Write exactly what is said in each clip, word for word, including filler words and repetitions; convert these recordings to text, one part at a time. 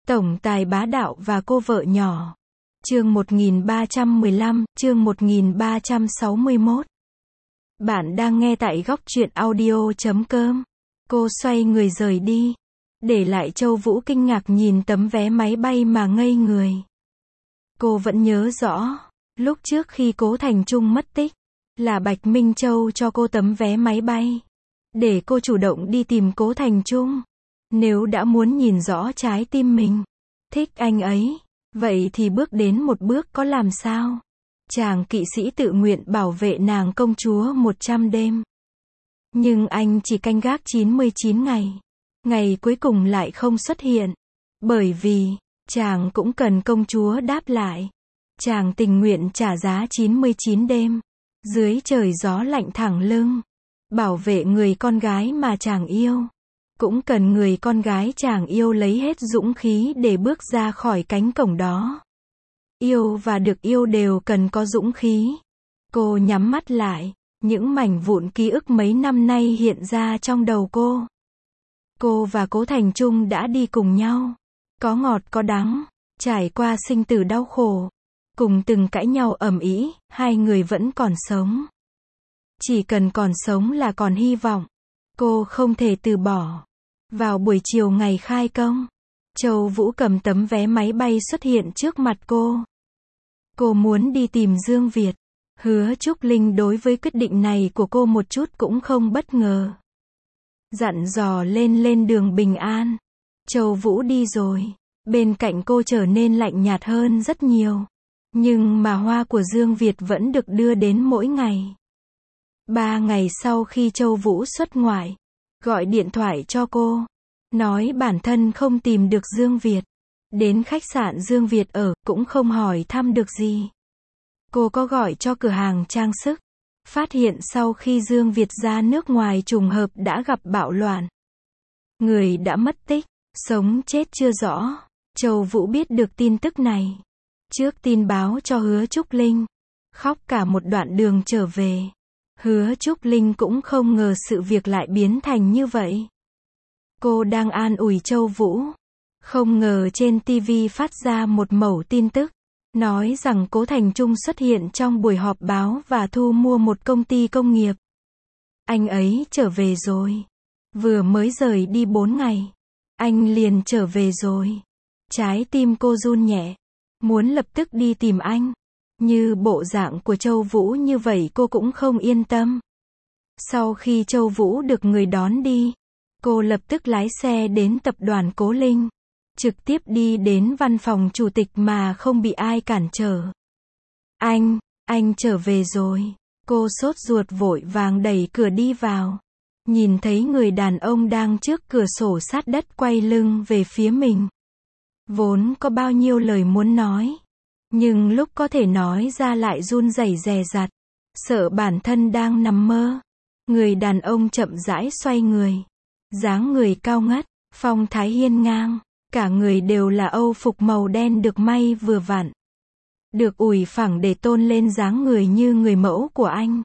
Tổng tài bá đạo và cô vợ nhỏ. Chương một nghìn ba trăm mười lăm, chương một nghìn ba trăm sáu mươi mốt. Bạn đang nghe tại góc truyện audio chấm com. Cô xoay người rời đi, để lại Châu Vũ kinh ngạc nhìn tấm vé máy bay mà ngây người. Cô vẫn nhớ rõ, lúc trước khi Cố Thành Trung mất tích, là Bạch Minh Châu cho cô tấm vé máy bay, để cô chủ động đi tìm Cố Thành Trung. Nếu đã muốn nhìn rõ trái tim mình, thích anh ấy, vậy thì bước đến một bước có làm sao? Chàng kỵ sĩ tự nguyện bảo vệ nàng công chúa một trăm đêm. Nhưng anh chỉ canh gác chín mươi chín ngày. Ngày cuối cùng lại không xuất hiện. Bởi vì, chàng cũng cần công chúa đáp lại. Chàng tình nguyện trả giá chín mươi chín đêm. Dưới trời gió lạnh thẳng lưng. Bảo vệ người con gái mà chàng yêu. Cũng cần người con gái chàng yêu lấy hết dũng khí để bước ra khỏi cánh cổng đó. Yêu và được yêu đều cần có dũng khí. Cô nhắm mắt lại, những mảnh vụn ký ức mấy năm nay hiện ra trong đầu cô. Cô và Cố Thành Trung đã đi cùng nhau. Có ngọt có đắng, trải qua sinh tử đau khổ. Cùng từng cãi nhau ầm ĩ, hai người vẫn còn sống. Chỉ cần còn sống là còn hy vọng. Cô không thể từ bỏ. Vào buổi chiều ngày khai công, Châu Vũ cầm tấm vé máy bay xuất hiện trước mặt cô. Cô muốn đi tìm Dương Việt. Hứa Trúc Linh đối với quyết định này của cô một chút cũng không bất ngờ. Dặn dò lên lên đường bình an. Châu Vũ đi rồi. Bên cạnh cô trở nên lạnh nhạt hơn rất nhiều. Nhưng mà hoa của Dương Việt vẫn được đưa đến mỗi ngày. Ba ngày sau khi Châu Vũ xuất ngoại, gọi điện thoại cho cô, nói bản thân không tìm được Dương Việt. Đến khách sạn Dương Việt ở, cũng không hỏi thăm được gì. Cô có gọi cho cửa hàng trang sức, phát hiện sau khi Dương Việt ra nước ngoài trùng hợp đã gặp bạo loạn. Người đã mất tích, sống chết chưa rõ. Châu Vũ biết được tin tức này trước tin báo cho Hứa Trúc Linh, khóc cả một đoạn đường trở về. Hứa Trúc Linh cũng không ngờ sự việc lại biến thành như vậy. Cô đang an ủi Châu Vũ, không ngờ trên ti vi phát ra một mẩu tin tức, nói rằng Cố Thành Trung xuất hiện trong buổi họp báo và thu mua một công ty công nghiệp. Anh ấy trở về rồi. Vừa mới rời đi bốn ngày, anh liền trở về rồi. Trái tim cô run nhẹ, muốn lập tức đi tìm anh. Như bộ dạng của Châu Vũ như vậy cô cũng không yên tâm. Sau khi Châu Vũ được người đón đi, cô lập tức lái xe đến tập đoàn Cố Linh, trực tiếp đi đến văn phòng chủ tịch mà không bị ai cản trở. Anh, anh trở về rồi. Cô sốt ruột vội vàng đẩy cửa đi vào. Nhìn thấy người đàn ông đang trước cửa sổ sát đất quay lưng về phía mình. Vốn có bao nhiêu lời muốn nói, nhưng lúc có thể nói ra lại run rẩy dè dặt, sợ bản thân đang nằm mơ. Người đàn ông chậm rãi xoay người, dáng người cao ngất, phong thái hiên ngang, cả người đều là âu phục màu đen được may vừa vặn, được ủi phẳng để tôn lên dáng người như người mẫu của anh.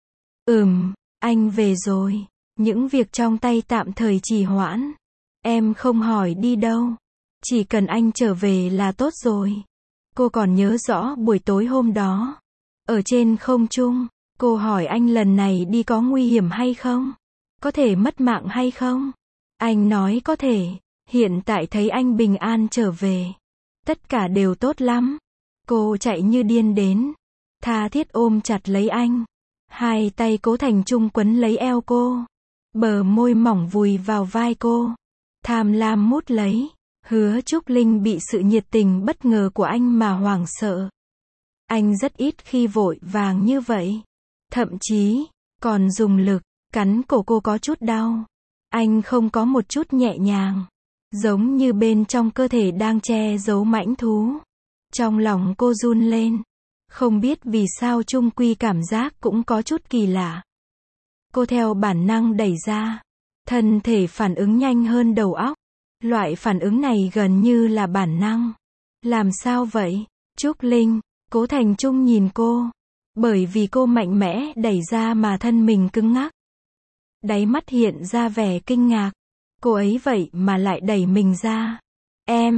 Ừm, anh về rồi, những việc trong tay tạm thời trì hoãn, em không hỏi đi đâu, chỉ cần anh trở về là tốt rồi. Cô còn nhớ rõ buổi tối hôm đó, ở trên không trung, cô hỏi anh lần này đi có nguy hiểm hay không? Có thể mất mạng hay không? Anh nói có thể. Hiện tại thấy anh bình an trở về, tất cả đều tốt lắm. Cô chạy như điên đến, tha thiết ôm chặt lấy anh. Hai tay Cố Thành Trung quấn lấy eo cô, bờ môi mỏng vùi vào vai cô, tham lam mút lấy. Hứa Trúc Linh bị sự nhiệt tình bất ngờ của anh mà hoảng sợ. Anh rất ít khi vội vàng như vậy. Thậm chí, còn dùng lực, cắn cổ cô có chút đau. Anh không có một chút nhẹ nhàng. Giống như bên trong cơ thể đang che giấu mãnh thú. Trong lòng cô run lên. Không biết vì sao chung quy cảm giác cũng có chút kỳ lạ. Cô theo bản năng đẩy ra. Thân thể phản ứng nhanh hơn đầu óc. Loại phản ứng này gần như là bản năng. Làm sao vậy? Trúc Linh, Cố Thành Trung nhìn cô. Bởi vì cô mạnh mẽ đẩy ra mà thân mình cứng ngắc. Đáy mắt hiện ra vẻ kinh ngạc. Cô ấy vậy mà lại đẩy mình ra. Em,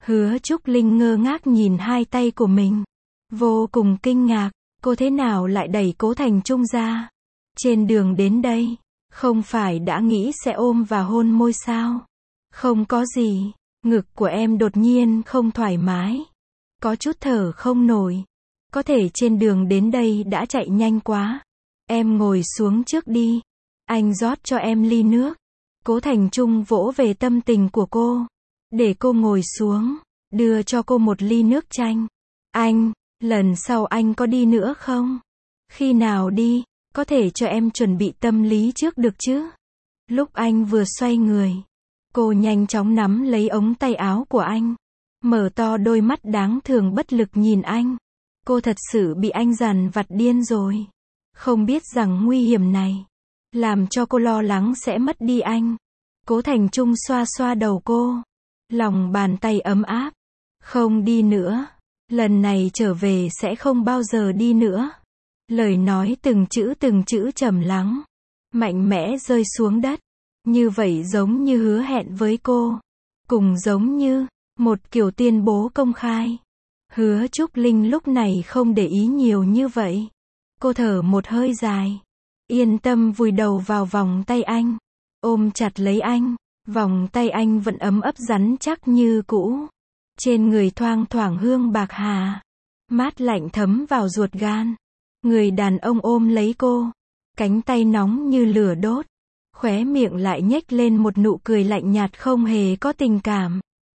Hứa Trúc Linh ngơ ngác nhìn hai tay của mình. Vô cùng kinh ngạc, cô thế nào lại đẩy Cố Thành Trung ra? Trên đường đến đây, không phải đã nghĩ sẽ ôm và hôn môi sao? Không có gì, ngực của em đột nhiên không thoải mái. Có chút thở không nổi. Có thể trên đường đến đây đã chạy nhanh quá. Em ngồi xuống trước đi. Anh rót cho em ly nước. Cố Thành Trung vỗ về tâm tình của cô. Để cô ngồi xuống, đưa cho cô một ly nước chanh. Anh, lần sau anh có đi nữa không? Khi nào đi, có thể cho em chuẩn bị tâm lý trước được chứ? Lúc anh vừa xoay người, cô nhanh chóng nắm lấy ống tay áo của anh. Mở to đôi mắt đáng thương bất lực nhìn anh. Cô thật sự bị anh dằn vặt điên rồi. Không biết rằng nguy hiểm này, làm cho cô lo lắng sẽ mất đi anh. Cố Thành Trung xoa xoa đầu cô. Lòng bàn tay ấm áp. Không đi nữa. Lần này trở về sẽ không bao giờ đi nữa. Lời nói từng chữ từng chữ trầm lắng, mạnh mẽ rơi xuống đất. Như vậy giống như hứa hẹn với cô. Cùng giống như một kiểu tuyên bố công khai. Hứa Trúc Linh lúc này không để ý nhiều như vậy. Cô thở một hơi dài. Yên tâm vùi đầu vào vòng tay anh. Ôm chặt lấy anh. Vòng tay anh vẫn ấm ấp rắn chắc như cũ. Trên người thoang thoảng hương bạc hà. Mát lạnh thấm vào ruột gan. Người đàn ông ôm lấy cô. Cánh tay nóng như lửa đốt. Khóe miệng lại nhếch lên một nụ cười lạnh nhạt không hề có tình cảm.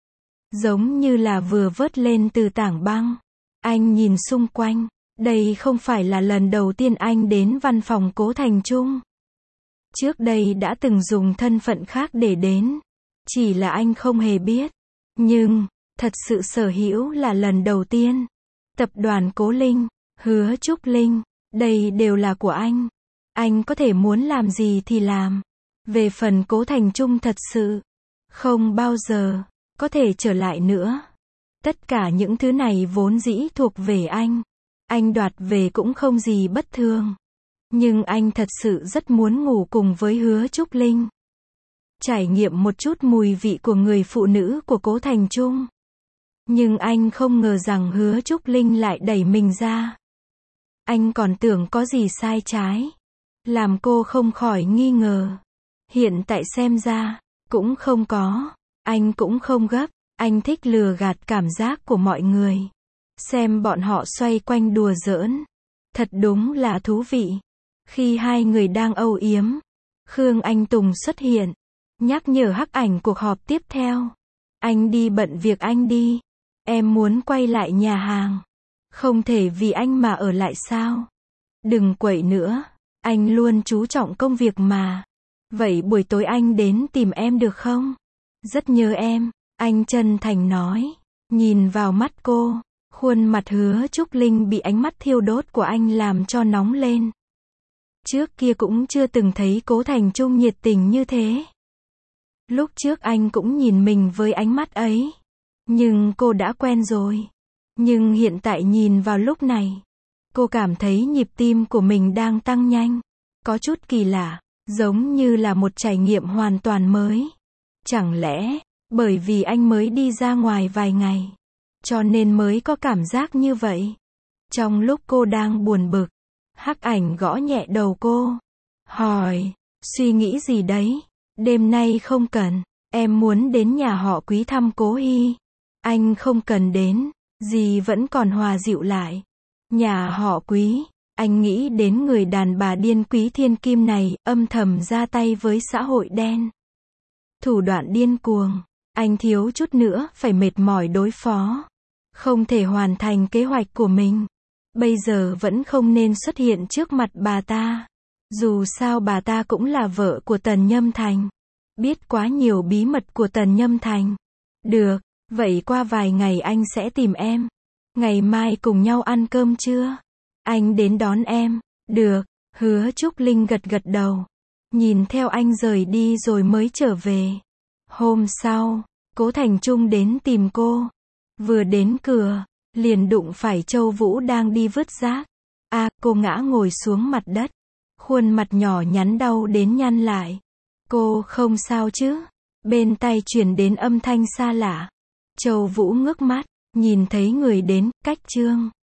Giống như là vừa vớt lên từ tảng băng. Anh nhìn xung quanh. Đây không phải là lần đầu tiên anh đến văn phòng Cố Thành Trung. Trước đây đã từng dùng thân phận khác để đến. Chỉ là anh không hề biết. Nhưng, thật sự sở hữu là lần đầu tiên. Tập đoàn Cố Linh, Hứa Trúc Linh, đây đều là của anh. Anh có thể muốn làm gì thì làm. Về phần Cố Thành Trung thật sự, không bao giờ có thể trở lại nữa. Tất cả những thứ này vốn dĩ thuộc về anh. Anh đoạt về cũng không gì bất thường. Nhưng anh thật sự rất muốn ngủ cùng với Hứa Trúc Linh. Trải nghiệm một chút mùi vị của người phụ nữ của Cố Thành Trung. Nhưng anh không ngờ rằng Hứa Trúc Linh lại đẩy mình ra. Anh còn tưởng có gì sai trái. Làm cô không khỏi nghi ngờ. Hiện tại xem ra, cũng không có. Anh cũng không gấp. Anh thích lừa gạt cảm giác của mọi người. Xem bọn họ xoay quanh đùa giỡn. Thật đúng là thú vị. Khi hai người đang âu yếm, Khương Anh Tùng xuất hiện. Nhắc nhở Hắc Ảnh cuộc họp tiếp theo. Anh đi bận việc anh đi. Em muốn quay lại nhà hàng. Không thể vì anh mà ở lại sao? Đừng quậy nữa. Anh luôn chú trọng công việc mà. Vậy buổi tối anh đến tìm em được không? Rất nhớ em. Anh chân thành nói. Nhìn vào mắt cô. Khuôn mặt Hứa Trúc Linh bị ánh mắt thiêu đốt của anh làm cho nóng lên. Trước kia cũng chưa từng thấy Cố Thành Trung nhiệt tình như thế. Lúc trước anh cũng nhìn mình với ánh mắt ấy. Nhưng cô đã quen rồi. Nhưng hiện tại nhìn vào lúc này, cô cảm thấy nhịp tim của mình đang tăng nhanh. Có chút kỳ lạ, giống như là một trải nghiệm hoàn toàn mới. Chẳng lẽ, bởi vì anh mới đi ra ngoài vài ngày, cho nên mới có cảm giác như vậy. Trong lúc cô đang buồn bực, Hắc Ảnh gõ nhẹ đầu cô. Hỏi, suy nghĩ gì đấy? Đêm nay không cần, em muốn đến nhà họ Quý thăm Cố Hy. Anh không cần đến, dì vẫn còn hòa dịu lại. Nhà họ Quý, anh nghĩ đến người đàn bà điên Quý Thiên Kim này, âm thầm ra tay với xã hội đen. Thủ đoạn điên cuồng, anh thiếu chút nữa phải mệt mỏi đối phó. Không thể hoàn thành kế hoạch của mình. Bây giờ vẫn không nên xuất hiện trước mặt bà ta. Dù sao bà ta cũng là vợ của Tần Nhâm Thành. Biết quá nhiều bí mật của Tần Nhâm Thành. Được, vậy qua vài ngày anh sẽ tìm em. Ngày mai cùng nhau ăn cơm trưa. Anh đến đón em. Được, Hứa Trúc Linh gật gật đầu. Nhìn theo anh rời đi rồi mới trở về. Hôm sau, Cố Thành Trung đến tìm cô. Vừa đến cửa, liền đụng phải Châu Vũ đang đi vứt rác. À, cô ngã ngồi xuống mặt đất. Khuôn mặt nhỏ nhắn đau đến nhăn lại. Cô không sao chứ? Bên tai truyền đến âm thanh xa lạ. Châu Vũ ngước mắt, nhìn thấy người đến, cách Trương